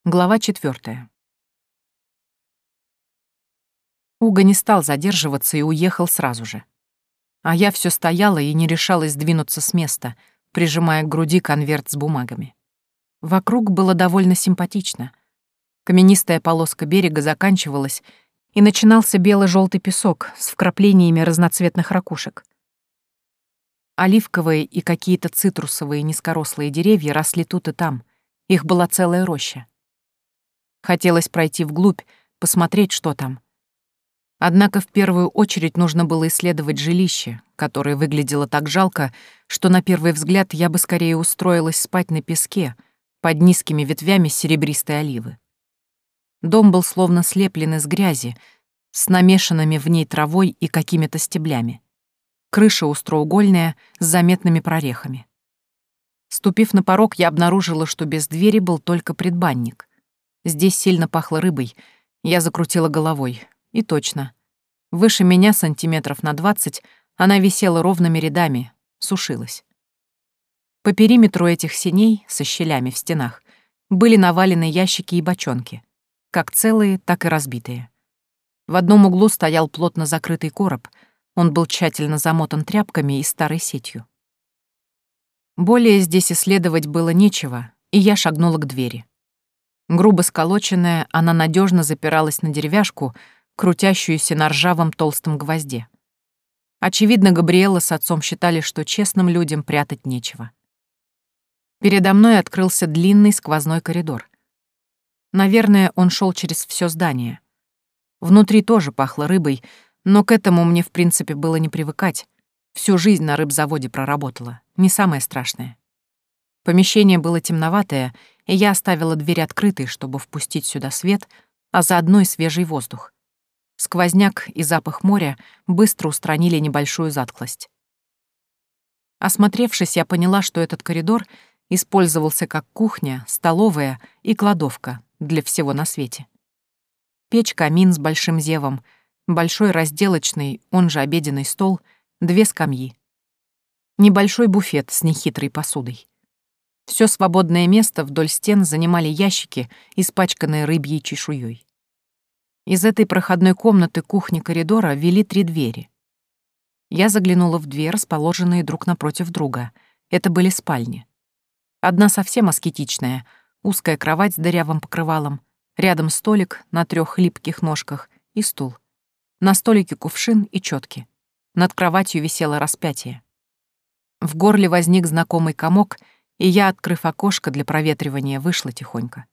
Глава 4. Уго не стал задерживаться и уехал сразу же. А я все стояла и не решалась двинуться с места, прижимая к груди конверт с бумагами. Вокруг было довольно симпатично. Каменистая полоска берега заканчивалась, и начинался бело-желтый песок с вкраплениями разноцветных ракушек. Оливковые и какие-то цитрусовые низкорослые деревья росли тут и там. Их была целая роща. Хотелось пройти вглубь, посмотреть, что там. Однако в первую очередь нужно было исследовать жилище, которое выглядело так жалко, что на первый взгляд я бы скорее устроилась спать на песке под низкими ветвями серебристой оливы. Дом был словно слеплен из грязи, с намешанными в ней травой и какими-то стеблями. Крыша остроугольная, с заметными прорехами. Ступив на порог, я обнаружила, что без двери был только предбанник. Здесь сильно пахло рыбой. Я закрутила головой. И точно. Выше меня сантиметров на 20 она висела ровными рядами, сушилась. По периметру этих сеней, со щелями в стенах, были навалены ящики и бочонки, как целые, так и разбитые. В одном углу стоял плотно закрытый короб, он был тщательно замотан тряпками и старой сетью. Более здесь исследовать было нечего, и я шагнула к двери. Грубо сколоченная, она надежно запиралась на деревяшку, крутящуюся на ржавом толстом гвозде. Очевидно, Габриэла с отцом считали, что честным людям прятать нечего. Передо мной открылся длинный сквозной коридор. Наверное, он шел через все здание. Внутри тоже пахло рыбой, но к этому мне в принципе было не привыкать. Всю жизнь на рыбзаводе проработала, не самое страшное. Помещение было темноватое, и я оставила дверь открытой, чтобы впустить сюда свет, а заодно и свежий воздух. Сквозняк и запах моря быстро устранили небольшую затхлость. Осмотревшись, я поняла, что этот коридор использовался как кухня, столовая и кладовка для всего на свете. Печь-камин с большим зевом, большой разделочный, он же обеденный стол, 2 скамьи. Небольшой буфет с нехитрой посудой. Все свободное место вдоль стен занимали ящики, испачканные рыбьей чешуей. Из этой проходной комнаты кухни-коридора вели 3 двери. Я заглянула в 2, расположенные друг напротив друга. Это были спальни. Одна совсем аскетичная, узкая кровать с дырявым покрывалом, рядом столик на 3 хлипких ножках и стул. На столике кувшин и чётки. Над кроватью висело распятие. В горле возник знакомый комок, и я, открыв окошко для проветривания, вышла тихонько.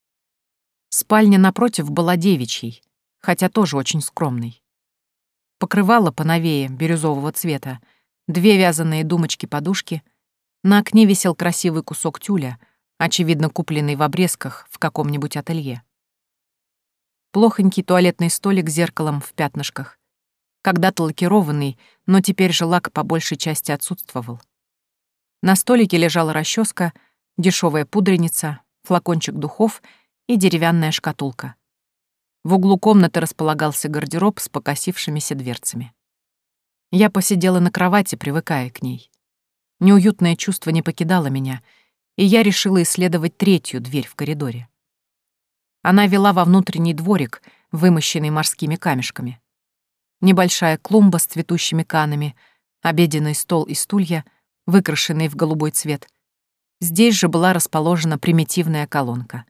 Спальня напротив была девичьей, хотя тоже очень скромной. Покрывало поновее, бирюзового цвета, 2 вязаные думочки-подушки, на окне висел красивый кусок тюля, очевидно купленный в обрезках в каком-нибудь ателье. Плохонький туалетный столик с зеркалом в пятнышках. Когда-то лакированный, но теперь же лак по большей части отсутствовал. На столике лежала расческа, дешевая пудреница, флакончик духов и деревянная шкатулка. В углу комнаты располагался гардероб с покосившимися дверцами. Я посидела на кровати, привыкая к ней. Неуютное чувство не покидало меня, и я решила исследовать 3-ю дверь в коридоре. Она вела во внутренний дворик, вымощенный морскими камешками. Небольшая клумба с цветущими канами, обеденный стол и стулья, выкрашенные в голубой цвет. Здесь же была расположена примитивная колонка.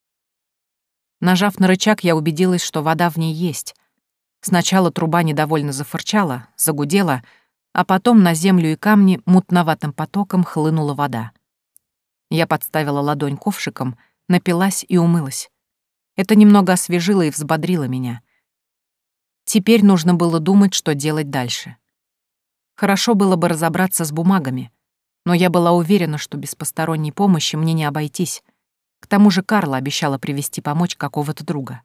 Нажав на рычаг, я убедилась, что вода в ней есть. Сначала труба недовольно зафырчала, загудела, а потом на землю и камни мутноватым потоком хлынула вода. Я подставила ладонь ковшиком, напилась и умылась. Это немного освежило и взбодрило меня. Теперь нужно было думать, что делать дальше. Хорошо было бы разобраться с бумагами, но я была уверена, что без посторонней помощи мне не обойтись. К тому же Карла обещала привезти помочь какого-то друга.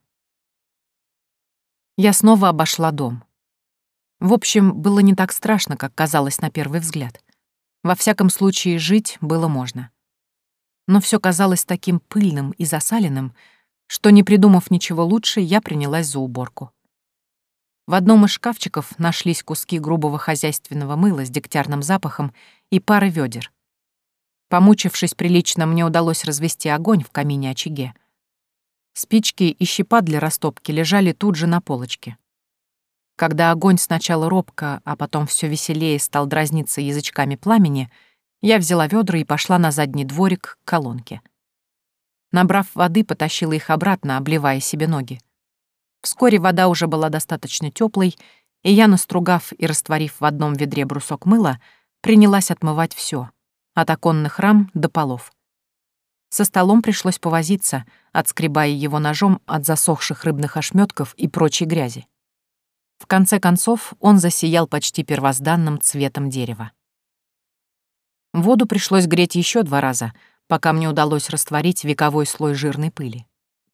Я снова обошла дом. В общем, было не так страшно, как казалось на первый взгляд. Во всяком случае, жить было можно. Но все казалось таким пыльным и засаленным, что, не придумав ничего лучше, я принялась за уборку. В одном из шкафчиков нашлись куски грубого хозяйственного мыла с дегтярным запахом и пара ведер. Помучившись прилично, мне удалось развести огонь в камине-очаге. Спички и щепа для растопки лежали тут же на полочке. Когда огонь сначала робко, а потом все веселее стал дразниться язычками пламени, я взяла ведра и пошла на задний дворик к колонке. Набрав воды, потащила их обратно, обливая себе ноги. Вскоре вода уже была достаточно теплой, и я, настругав и растворив в одном ведре брусок мыла, принялась отмывать все, от оконных рам до полов. Со столом пришлось повозиться, отскребая его ножом от засохших рыбных ошметков и прочей грязи. В конце концов, он засиял почти первозданным цветом дерева. Воду пришлось греть еще 2 раза, пока мне удалось растворить вековой слой жирной пыли.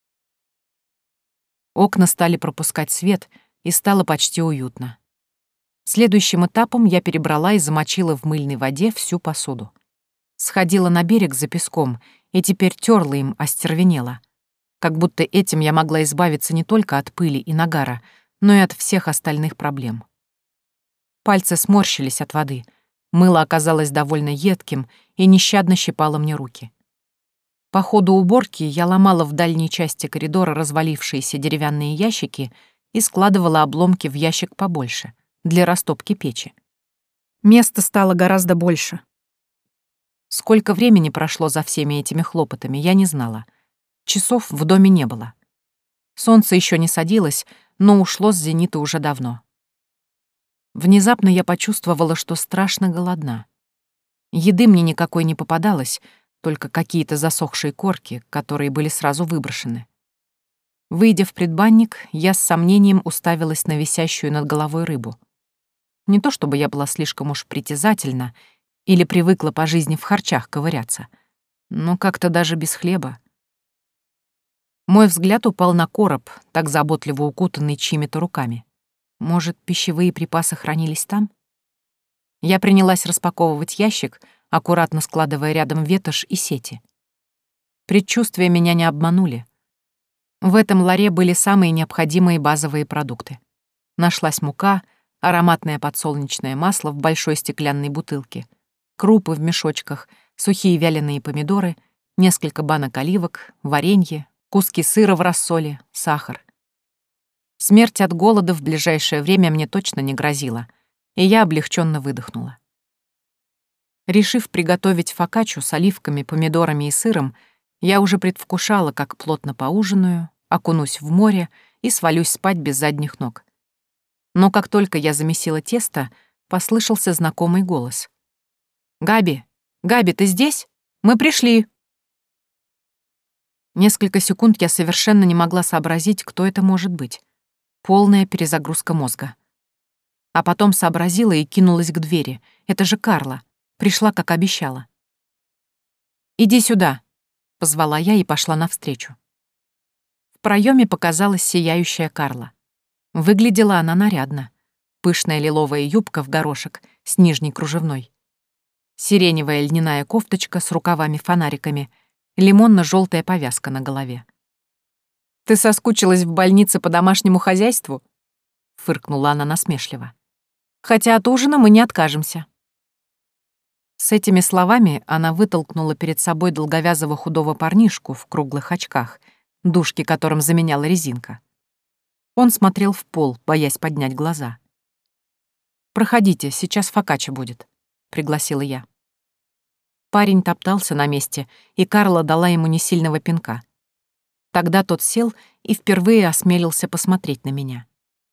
Окна стали пропускать свет, и стало почти уютно. Следующим этапом я перебрала и замочила в мыльной воде всю посуду. Сходила на берег за песком и теперь тёрла им остервенела. Как будто этим я могла избавиться не только от пыли и нагара, но и от всех остальных проблем. Пальцы сморщились от воды, мыло оказалось довольно едким и нещадно щипало мне руки. По ходу уборки я ломала в дальней части коридора развалившиеся деревянные ящики и складывала обломки в ящик побольше, для растопки печи. Места стало гораздо больше. Сколько времени прошло за всеми этими хлопотами, я не знала. Часов в доме не было. Солнце еще не садилось, но ушло с зенита уже давно. Внезапно я почувствовала, что страшно голодна. Еды мне никакой не попадалось, только какие-то засохшие корки, которые были сразу выброшены. Выйдя в предбанник, я с сомнением уставилась на висящую над головой рыбу. Не то чтобы я была слишком уж притязательна или привыкла по жизни в харчах ковыряться, но как-то даже без хлеба. Мой взгляд упал на короб, так заботливо укутанный чьими-то руками. Может, пищевые припасы хранились там? Я принялась распаковывать ящик, аккуратно складывая рядом ветошь и сети. Предчувствия меня не обманули. В этом ларе были самые необходимые базовые продукты. Нашлась мука, ароматное подсолнечное масло в большой стеклянной бутылке, крупы в мешочках, сухие вяленые помидоры, несколько банок оливок, варенье, куски сыра в рассоле, сахар. Смерть от голода в ближайшее время мне точно не грозила, и я облегченно выдохнула. Решив приготовить фокаччу с оливками, помидорами и сыром, я уже предвкушала, как плотно поужинаю, окунусь в море и свалюсь спать без задних ног. Но как только я замесила тесто, послышался знакомый голос. «Габи! Габи, ты здесь? Мы пришли!» Несколько секунд я совершенно не могла сообразить, кто это может быть. Полная перезагрузка мозга. А потом сообразила и кинулась к двери. Это же Карла. Пришла, как обещала. «Иди сюда», — позвала я и пошла навстречу. В проеме показалась сияющая Карла. Выглядела она нарядно. Пышная лиловая юбка в горошек с нижней кружевной. Сиреневая льняная кофточка с рукавами-фонариками, лимонно-желтая повязка на голове. «Ты соскучилась в больнице по домашнему хозяйству?» — фыркнула она насмешливо. «Хотя от ужина мы не откажемся». С этими словами она вытолкнула перед собой долговязого худого парнишку в круглых очках, дужки которым заменяла резинка. Он смотрел в пол, боясь поднять глаза. «Проходите, сейчас фокачча будет», — пригласила я. Парень топтался на месте, и Карла дала ему несильного пинка. Тогда тот сел и впервые осмелился посмотреть на меня.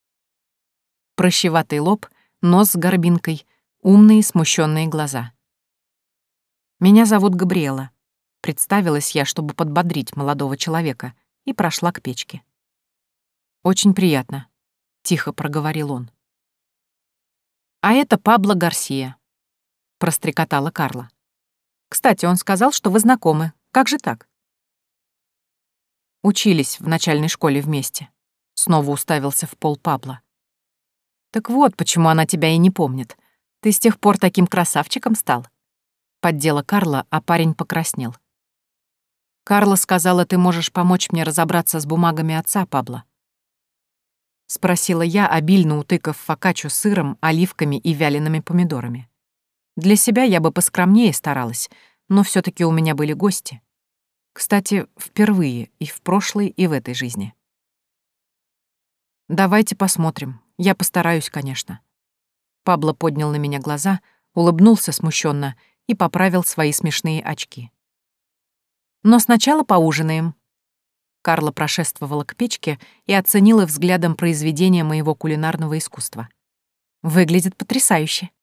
Прыщеватый лоб, нос с горбинкой, умные смущенные глаза. «Меня зовут Габриэла», — представилась я, чтобы подбодрить молодого человека, и прошла к печке. «Очень приятно», — тихо проговорил он. «А это Пабло Гарсия», — прострекотала Карла. «Кстати, он сказал, что вы знакомы. Как же так?» «Учились в начальной школе вместе», — снова уставился в пол Пабло. «Так вот, почему она тебя и не помнит. Ты с тех пор таким красавчиком стал?» Поддела Карла, а парень покраснел. «Карла сказала, ты можешь помочь мне разобраться с бумагами отца, Пабло?» Спросила я, обильно утыкав фокаччу сыром, оливками и вялеными помидорами. Для себя я бы поскромнее старалась, но все таки у меня были гости. Кстати, впервые и в прошлой, и в этой жизни. «Давайте посмотрим. Я постараюсь, конечно». Пабло поднял на меня глаза, улыбнулся смущенно и поправил свои смешные очки. «Но сначала поужинаем». Карла прошествовала к печке и оценила взглядом произведение моего кулинарного искусства. «Выглядит потрясающе».